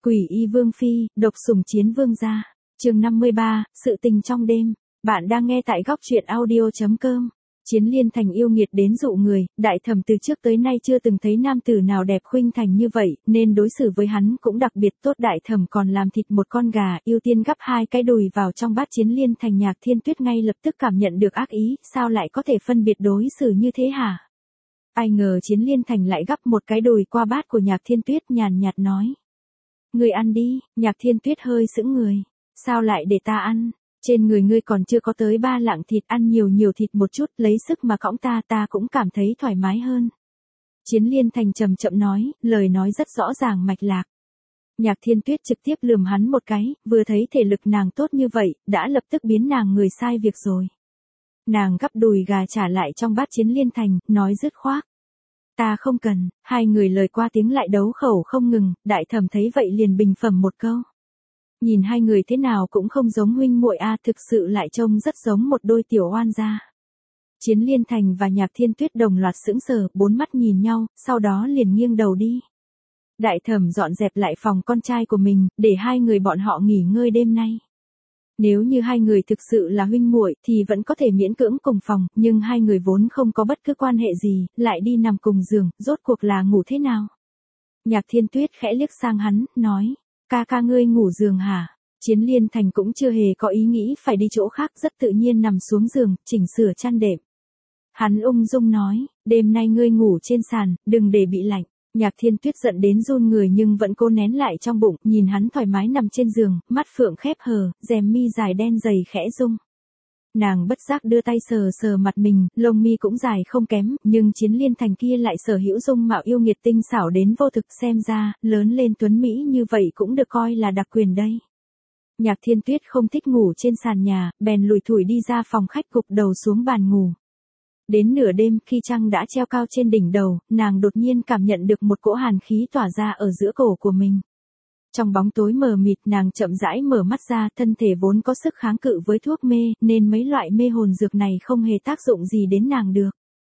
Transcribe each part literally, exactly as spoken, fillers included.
Quỷ y vương phi, độc sủng chiến vương gia. Chương năm mươi ba, sự tình trong đêm. Bạn đang nghe tại góc truyện audio chấm com. Chiến Liên Thành yêu nghiệt đến dụ người, đại thẩm từ trước tới nay chưa từng thấy nam tử nào đẹp khuynh thành như vậy, nên đối xử với hắn cũng đặc biệt tốt. Đại thẩm còn làm thịt một con gà, ưu tiên gắp hai cái đùi vào trong bát Chiến Liên Thành. Nhạc Thiên Tuyết ngay lập tức cảm nhận được ác ý, sao lại có thể phân biệt đối xử như thế hả? Ai ngờ Chiến Liên Thành lại gắp một cái đùi qua bát của Nhạc Thiên Tuyết, nhàn nhạt nói. Ngươi ăn đi. Nhạc Thiên Tuyết hơi sững người. Sao lại để ta ăn? Trên người ngươi còn chưa có tới ba lạng thịt, ăn nhiều nhiều thịt một chút, lấy sức mà cõng ta, ta cũng cảm thấy thoải mái hơn. Chiến Liên Thành chậm chậm nói, lời nói rất rõ ràng mạch lạc. Nhạc Thiên Tuyết trực tiếp lườm hắn một cái, vừa thấy thể lực nàng tốt như vậy, đã lập tức biến nàng người sai việc rồi. Nàng gắp đùi gà trả lại trong bát Chiến Liên Thành, nói dứt khoát. Ta không cần. Hai người lời qua tiếng lại đấu khẩu không ngừng, đại thẩm thấy vậy liền bình phẩm một câu. Nhìn hai người thế nào cũng không giống huynh muội a, thực sự lại trông rất giống một đôi tiểu oan gia. Chiến Liên Thành và Nhạc Thiên Tuyết đồng loạt sững sờ, bốn mắt nhìn nhau, sau đó liền nghiêng đầu đi. Đại thẩm dọn dẹp lại phòng con trai của mình, để hai người bọn họ nghỉ ngơi đêm nay. Nếu như hai người thực sự là huynh muội thì vẫn có thể miễn cưỡng cùng phòng, nhưng hai người vốn không có bất cứ quan hệ gì, lại đi nằm cùng giường, rốt cuộc là ngủ thế nào? Nhạc Thiên Tuyết khẽ liếc sang hắn, nói, ca ca ngươi ngủ giường hả? Chiến Liên Thành cũng chưa hề có ý nghĩ phải đi chỗ khác, rất tự nhiên nằm xuống giường, chỉnh sửa chăn đệm. Hắn ung dung nói, đêm nay ngươi ngủ trên sàn, đừng để bị lạnh. Nhạc Thiên Tuyết giận đến run người nhưng vẫn cố nén lại trong bụng, nhìn hắn thoải mái nằm trên giường, mắt phượng khép hờ, rèm mi dài đen dày khẽ rung. Nàng bất giác đưa tay sờ sờ mặt mình, lông mi cũng dài không kém, nhưng Chiến Liên Thành kia lại sở hữu dung mạo yêu nghiệt tinh xảo đến vô thực, xem ra, lớn lên tuấn Mỹ như vậy cũng được coi là đặc quyền đây. Nhạc Thiên Tuyết không thích ngủ trên sàn nhà, bèn lủi thủi đi ra phòng khách, gục đầu xuống bàn ngủ. Đến nửa đêm, khi trăng đã treo cao trên đỉnh đầu, nàng đột nhiên cảm nhận được một cỗ hàn khí tỏa ra ở giữa cổ của mình. Trong bóng tối mờ mịt, nàng chậm rãi mở mắt ra, thân thể vốn có sức kháng cự với thuốc mê, nên mấy loại mê hồn dược này không hề tác dụng gì đến nàng được.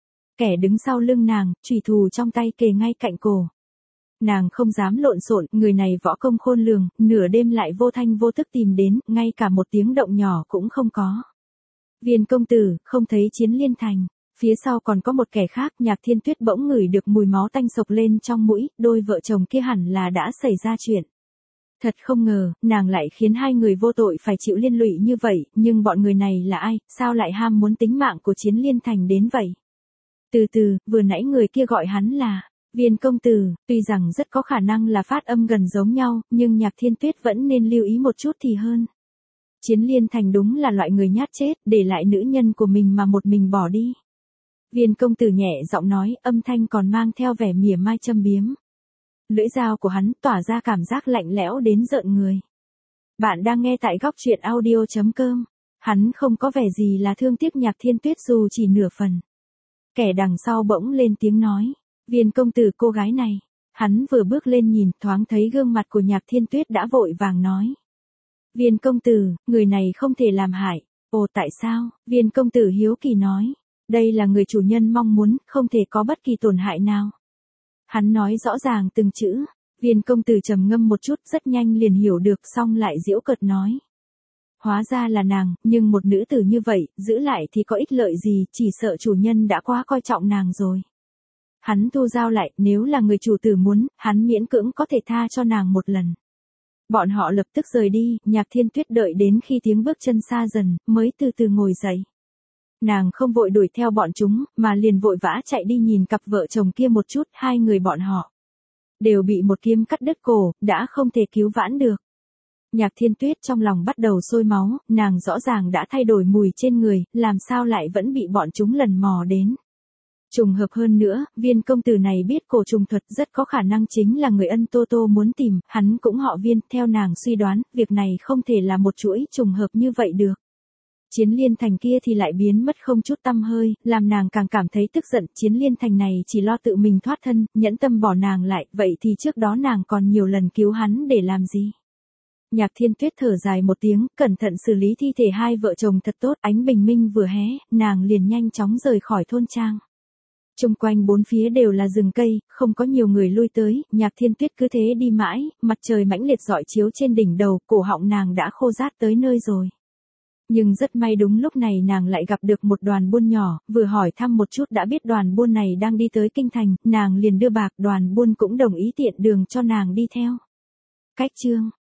Kẻ đứng sau lưng nàng, chùy thủ trong tay kề ngay cạnh cổ. Nàng không dám lộn xộn, người này võ công khôn lường, nửa đêm lại vô thanh vô tức tìm đến, ngay cả một tiếng động nhỏ cũng không có. Viên công tử, không thấy Chiến Liên Thành. Phía sau còn có một kẻ khác. Nhạc Thiên Tuyết bỗng ngửi được mùi máu tanh sộc lên trong mũi, đôi vợ chồng kia hẳn là đã xảy ra chuyện. Thật không ngờ, nàng lại khiến hai người vô tội phải chịu liên lụy như vậy, nhưng bọn người này là ai, sao lại ham muốn tính mạng của Chiến Liên Thành đến vậy? Từ từ, vừa nãy người kia gọi hắn là Viên công tử, tuy rằng rất có khả năng là phát âm gần giống nhau, nhưng Nhạc Thiên Tuyết vẫn nên lưu ý một chút thì hơn. Chiến Liên Thành đúng là loại người nhát chết, để lại nữ nhân của mình mà một mình bỏ đi. Viên công tử nhẹ giọng nói, âm thanh còn mang theo vẻ mỉa mai châm biếm. Lưỡi dao của hắn tỏa ra cảm giác lạnh lẽo đến rợn người. Bạn đang nghe tại góc truyện audio chấm com. Hắn không có vẻ gì là thương tiếc Nhạc Thiên Tuyết dù chỉ nửa phần. Kẻ đằng sau bỗng lên tiếng nói, Viên công tử, cô gái này. Hắn vừa bước lên nhìn, thoáng thấy gương mặt của Nhạc Thiên Tuyết đã vội vàng nói. Viên công tử, người này không thể làm hại. Ồ, tại sao? Viên công tử hiếu kỳ nói. Đây là người chủ nhân mong muốn, không thể có bất kỳ tổn hại nào. Hắn nói rõ ràng từng chữ. Viên công tử trầm ngâm một chút, rất nhanh liền hiểu được, xong lại giễu cợt nói. Hóa ra là nàng, nhưng một nữ tử như vậy, giữ lại thì có ích lợi gì, chỉ sợ chủ nhân đã quá coi trọng nàng rồi. Hắn thu dao lại, nếu là người chủ tử muốn, hắn miễn cưỡng có thể tha cho nàng một lần. Bọn họ lập tức rời đi, Nhạc Thiên Tuyết đợi đến khi tiếng bước chân xa dần, mới từ từ ngồi dậy. Nàng không vội đuổi theo bọn chúng, mà liền vội vã chạy đi nhìn cặp vợ chồng kia một chút, hai người bọn họ đều bị một kiếm cắt đứt cổ, đã không thể cứu vãn được. Nhạc Thiên Tuyết trong lòng bắt đầu sôi máu, nàng rõ ràng đã thay đổi mùi trên người, làm sao lại vẫn bị bọn chúng lần mò đến. Trùng hợp hơn nữa, Viên công tử này biết cổ trùng thuật, rất có khả năng chính là người ân Tô Tô muốn tìm, hắn cũng họ Viên, theo nàng suy đoán, việc này không thể là một chuỗi trùng hợp như vậy được. Chiến Liên Thành kia thì lại biến mất không chút tăm hơi, làm nàng càng cảm thấy tức giận. Chiến Liên Thành này chỉ lo tự mình thoát thân, nhẫn tâm bỏ nàng lại, vậy thì trước đó nàng còn nhiều lần cứu hắn để làm gì? Nhạc Thiên Tuyết thở dài một tiếng, cẩn thận xử lý thi thể hai vợ chồng thật tốt, ánh bình minh vừa hé, nàng liền nhanh chóng rời khỏi thôn trang. Chung quanh bốn phía đều là rừng cây, không có nhiều người lui tới, Nhạc Thiên Tuyết cứ thế đi mãi, mặt trời mãnh liệt rọi chiếu trên đỉnh đầu, cổ họng nàng đã khô rát tới nơi rồi. Nhưng rất may đúng lúc này nàng lại gặp được một đoàn buôn nhỏ, vừa hỏi thăm một chút đã biết đoàn buôn này đang đi tới kinh thành, nàng liền đưa bạc, đoàn buôn cũng đồng ý tiện đường cho nàng đi theo. Cách chương